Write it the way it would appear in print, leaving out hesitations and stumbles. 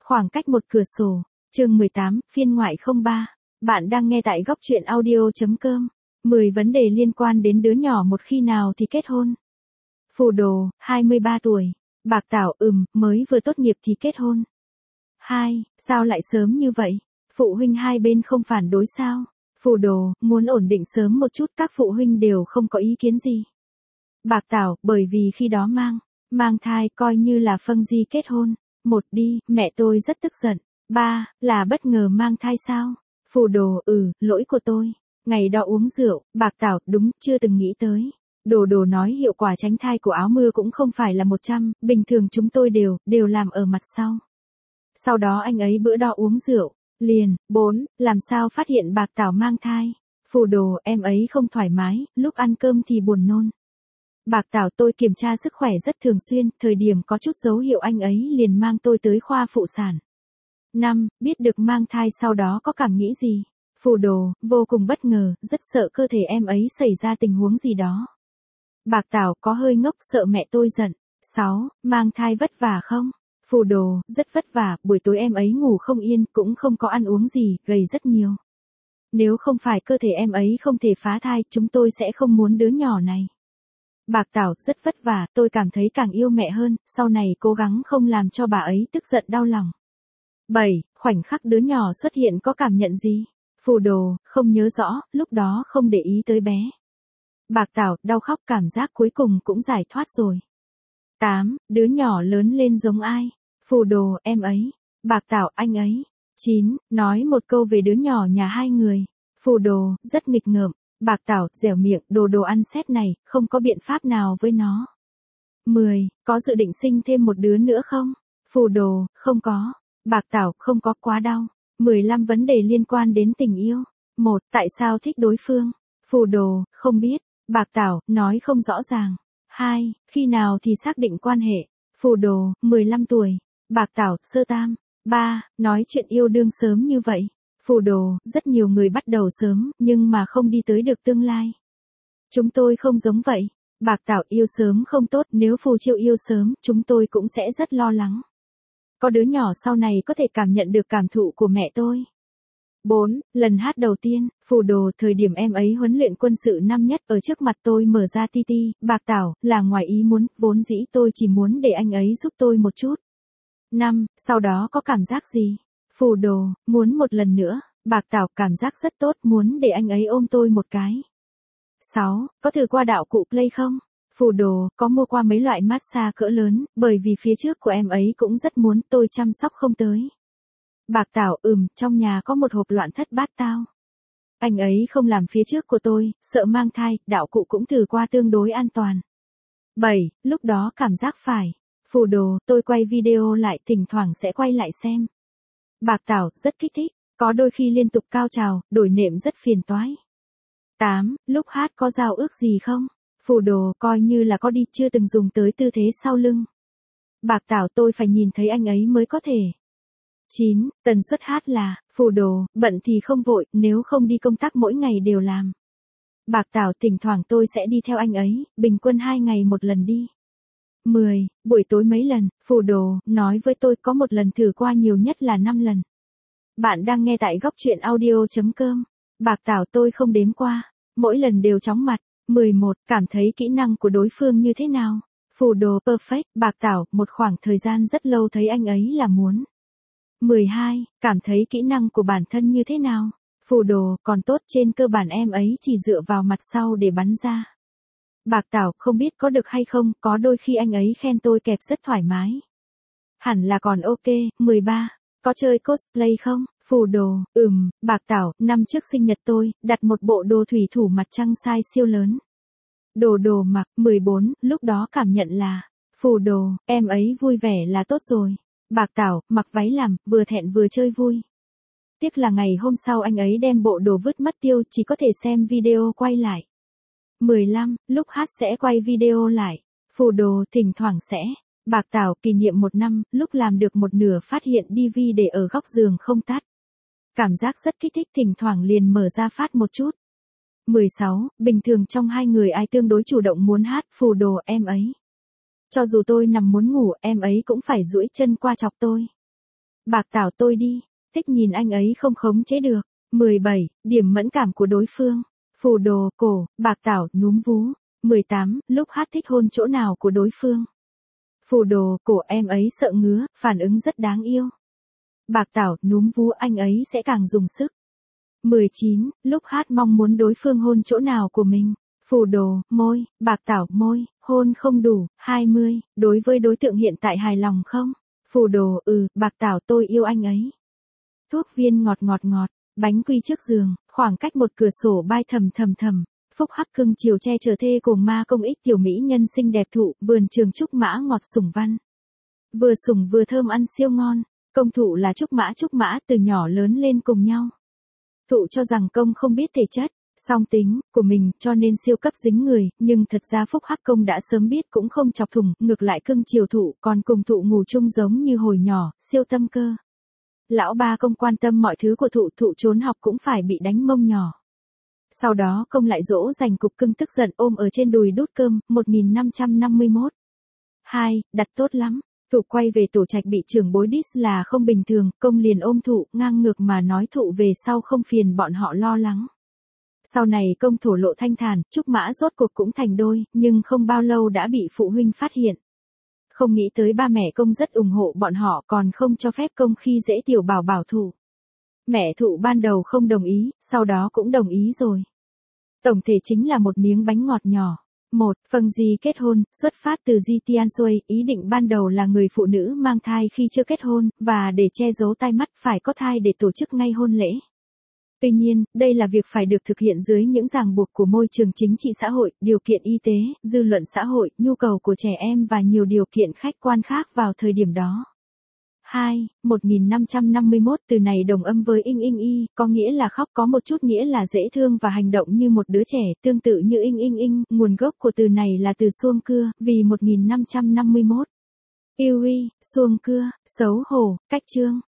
Khoảng cách một cửa sổ. Chương 18, phiên ngoại 03. Bạn đang nghe tại góc truyện audio.com. 10 vấn đề liên quan đến đứa nhỏ một khi nào thì kết hôn. Phù đồ, 23 tuổi. Bạc Tảo, mới vừa tốt nghiệp thì kết hôn. 2. Sao lại sớm như vậy? Phụ huynh hai bên không phản đối sao? Phù đồ, muốn ổn định sớm một chút, các phụ huynh đều không có ý kiến gì. Bạc Tảo, bởi vì khi đó mang thai coi như là phâng di kết hôn. 1 đi, mẹ tôi rất tức giận. 3. Là bất ngờ mang thai sao? Phù đồ, lỗi của tôi. Ngày đó uống rượu. Bạc Tảo, đúng, chưa từng nghĩ tới. Đồ nói hiệu quả tránh thai của áo mưa cũng không phải là 100, bình thường chúng tôi đều làm ở mặt sau. Sau đó anh ấy bữa đó uống rượu. Liền. 4. Làm sao phát hiện Bạc Tảo mang thai? Phù đồ, em ấy không thoải mái, lúc ăn cơm thì buồn nôn. Bạc Tảo, tôi kiểm tra sức khỏe rất thường xuyên, thời điểm có chút dấu hiệu anh ấy liền mang tôi tới khoa phụ sản. 5. Biết được mang thai sau đó có cảm nghĩ gì? Phù đồ, vô cùng bất ngờ, rất sợ cơ thể em ấy xảy ra tình huống gì đó. Bạc Tảo, có hơi ngốc, sợ mẹ tôi giận. 6. Mang thai vất vả không? Phù đồ, rất vất vả, buổi tối em ấy ngủ không yên, cũng không có ăn uống gì, gầy rất nhiều. Nếu không phải cơ thể em ấy không thể phá thai, chúng tôi sẽ không muốn đứa nhỏ này. Bạc Tảo, rất vất vả, tôi cảm thấy càng yêu mẹ hơn, sau này cố gắng không làm cho bà ấy tức giận đau lòng. 7. Khoảnh khắc đứa nhỏ xuất hiện có cảm nhận gì? Phù đồ, không nhớ rõ, lúc đó không để ý tới bé. Bạc Tảo, đau khóc, cảm giác cuối cùng cũng giải thoát rồi. 8. Đứa nhỏ lớn lên giống ai? Phù đồ, em ấy. Bạc Tảo, anh ấy. 9. Nói một câu về đứa nhỏ nhà hai người. Phù đồ, rất nghịch ngợm. Bạc Tảo, dẻo miệng, đồ ăn xét này, không có biện pháp nào với nó. 10. Có dự định sinh thêm một đứa nữa không? Phù đồ, không có. Bạc Tảo, không có, quá đau. 15 vấn đề liên quan đến tình yêu. 1. Tại sao thích đối phương? Phù đồ, không biết. Bạc Tảo, nói không rõ ràng. 2. Khi nào thì xác định quan hệ? Phù đồ, 15 tuổi. Bạc Tảo, sơ tam. 3. Nói chuyện yêu đương sớm như vậy. Phù đồ, rất nhiều người bắt đầu sớm, nhưng mà không đi tới được tương lai. Chúng tôi không giống vậy. Bạc Tảo, yêu sớm không tốt, nếu Phù Chiêu yêu sớm, chúng tôi cũng sẽ rất lo lắng. Có đứa nhỏ sau này có thể cảm nhận được cảm thụ của mẹ tôi. 4. Lần hát đầu tiên, Phù đồ, thời điểm em ấy huấn luyện quân sự năm nhất, ở trước mặt tôi mở ra ti. Bạc Tảo, là ngoài ý muốn, vốn dĩ tôi chỉ muốn để anh ấy giúp tôi một chút. 5. Sau đó có cảm giác gì? Phù đồ, muốn một lần nữa. Bạc Tảo, cảm giác rất tốt, muốn để anh ấy ôm tôi một cái. 6. Có thử qua đạo cụ Play không? Phù đồ, có mua qua mấy loại massage cỡ lớn, bởi vì phía trước của em ấy cũng rất muốn, tôi chăm sóc không tới. Bạc Tảo, trong nhà có một hộp loạn thất bát tao. Anh ấy không làm phía trước của tôi, sợ mang thai, đạo cụ cũng thử qua tương đối an toàn. 7. Lúc đó cảm giác phải. Phù đồ, tôi quay video lại, thỉnh thoảng sẽ quay lại xem. Bạc Tảo, rất kích thích, có đôi khi liên tục cao trào, đổi nệm rất phiền toái. 8. Lúc hát có giao ước gì không? Phù đồ, coi như là có đi, chưa từng dùng tới tư thế sau lưng. Bạc Tảo, tôi phải nhìn thấy anh ấy mới có thể. 9. Tần suất hát là, Phù đồ, bận thì không vội, nếu không đi công tác mỗi ngày đều làm. Bạc Tảo, thỉnh thoảng tôi sẽ đi theo anh ấy, bình quân 2 ngày một lần đi. 10. Buổi tối mấy lần? Phù đồ, nói với tôi, có một lần thử qua, nhiều nhất là 5 lần. Bạn đang nghe tại góc truyện audio.com. Bạc Tảo, tôi không đếm qua. Mỗi lần đều chóng mặt. 11. Cảm thấy kỹ năng của đối phương như thế nào? Phù đồ, perfect. Bạc Tảo, một khoảng thời gian rất lâu thấy anh ấy là muốn. 12. Cảm thấy kỹ năng của bản thân như thế nào? Phù đồ, còn tốt, trên cơ bản em ấy chỉ dựa vào mặt sau để bắn ra. Bạc Tảo, không biết có được hay không, có đôi khi anh ấy khen tôi kẹp rất thoải mái. Hẳn là còn ok. 13. Có chơi cosplay không? Phù đồ, Bạc Tảo, năm trước sinh nhật tôi, đặt một bộ đồ thủy thủ mặt trăng size siêu lớn. Đồ mặc. 14. Lúc đó cảm nhận là, Phù đồ, em ấy vui vẻ là tốt rồi. Bạc Tảo, mặc váy làm, vừa thẹn vừa chơi vui. Tiếc là ngày hôm sau anh ấy đem bộ đồ vứt mất tiêu, chỉ có thể xem video quay lại. 15. Lúc hát sẽ quay video lại. Phù đồ, thỉnh thoảng sẽ. Bạc Tảo, kỷ niệm 1 năm, lúc làm được một nửa phát hiện DV để ở góc giường không tắt. Cảm giác rất kích thích, thỉnh thoảng liền mở ra phát một chút. 16. Bình thường trong hai người ai tương đối chủ động muốn hát? Phù đồ, em ấy. Cho dù tôi nằm muốn ngủ, em ấy cũng phải duỗi chân qua chọc tôi. Bạc tảo tôi đi, thích nhìn anh ấy không khống chế được. 17. Điểm mẫn cảm của đối phương. Phù đồ, cổ, bạc tảo, núm vú. 18. Lúc hát thích hôn chỗ nào của đối phương. Phù đồ, cổ em ấy sợ ngứa, phản ứng rất đáng yêu. Bạc tảo, núm vú anh ấy sẽ càng dùng sức. 19. Lúc hát mong muốn đối phương hôn chỗ nào của mình. Phù đồ, môi, bạc tảo, môi, hôn không đủ. 20. Đối với đối tượng hiện tại hài lòng không? Phù đồ, bạc tảo tôi yêu anh ấy. Thuốc viên ngọt ngọt ngọt, bánh quy trước giường, khoảng cách một cửa sổ bay thầm thầm thầm. Phúc hắc cưng chiều che chở thê cùng ma công ích tiểu mỹ nhân xinh đẹp thụ, vườn trường trúc mã ngọt sủng văn. Vừa sủng vừa thơm ăn siêu ngon, công thụ là trúc mã từ nhỏ lớn lên cùng nhau. Thụ cho rằng công không biết thể chất, song tính của mình cho nên siêu cấp dính người, nhưng thật ra Phúc hắc công đã sớm biết cũng không chọc thủng, ngược lại cưng chiều thụ còn cùng thụ ngủ chung giống như hồi nhỏ, siêu tâm cơ. Lão ba công quan tâm mọi thứ của thụ, thụ trốn học cũng phải bị đánh mông nhỏ. Sau đó công lại dỗ dành cục cưng tức giận ôm ở trên đùi đút cơm. 1551. 2. Đặt tốt lắm. Thụ quay về tổ trạch bị trưởng bối diss là không bình thường, công liền ôm thụ, ngang ngược mà nói thụ về sau không phiền bọn họ lo lắng. Sau này công thổ lộ thanh thản, trúc mã rốt cuộc cũng thành đôi, nhưng không bao lâu đã bị phụ huynh phát hiện. Không nghĩ tới ba mẹ công rất ủng hộ bọn họ, còn không cho phép công khi dễ tiểu bảo bảo thụ. Mẹ thụ ban đầu không đồng ý, sau đó cũng đồng ý rồi. Tổng thể chính là một miếng bánh ngọt nhỏ. 1. Phần Di kết hôn, xuất phát từ Di Tian Xuôi, ý định ban đầu là người phụ nữ mang thai khi chưa kết hôn, và để che giấu tai mắt phải có thai để tổ chức ngay hôn lễ. Tuy nhiên, đây là việc phải được thực hiện dưới những ràng buộc của môi trường chính trị xã hội, điều kiện y tế, dư luận xã hội, nhu cầu của trẻ em và nhiều điều kiện khách quan khác vào thời điểm đó. 2. 1551 từ này đồng âm với y, có nghĩa là khóc, có một chút nghĩa là dễ thương và hành động như một đứa trẻ, tương tự như y, nguồn gốc của từ này là từ xuông cưa, vì 1551. Yêu xuông cưa, xấu hổ, cách trương.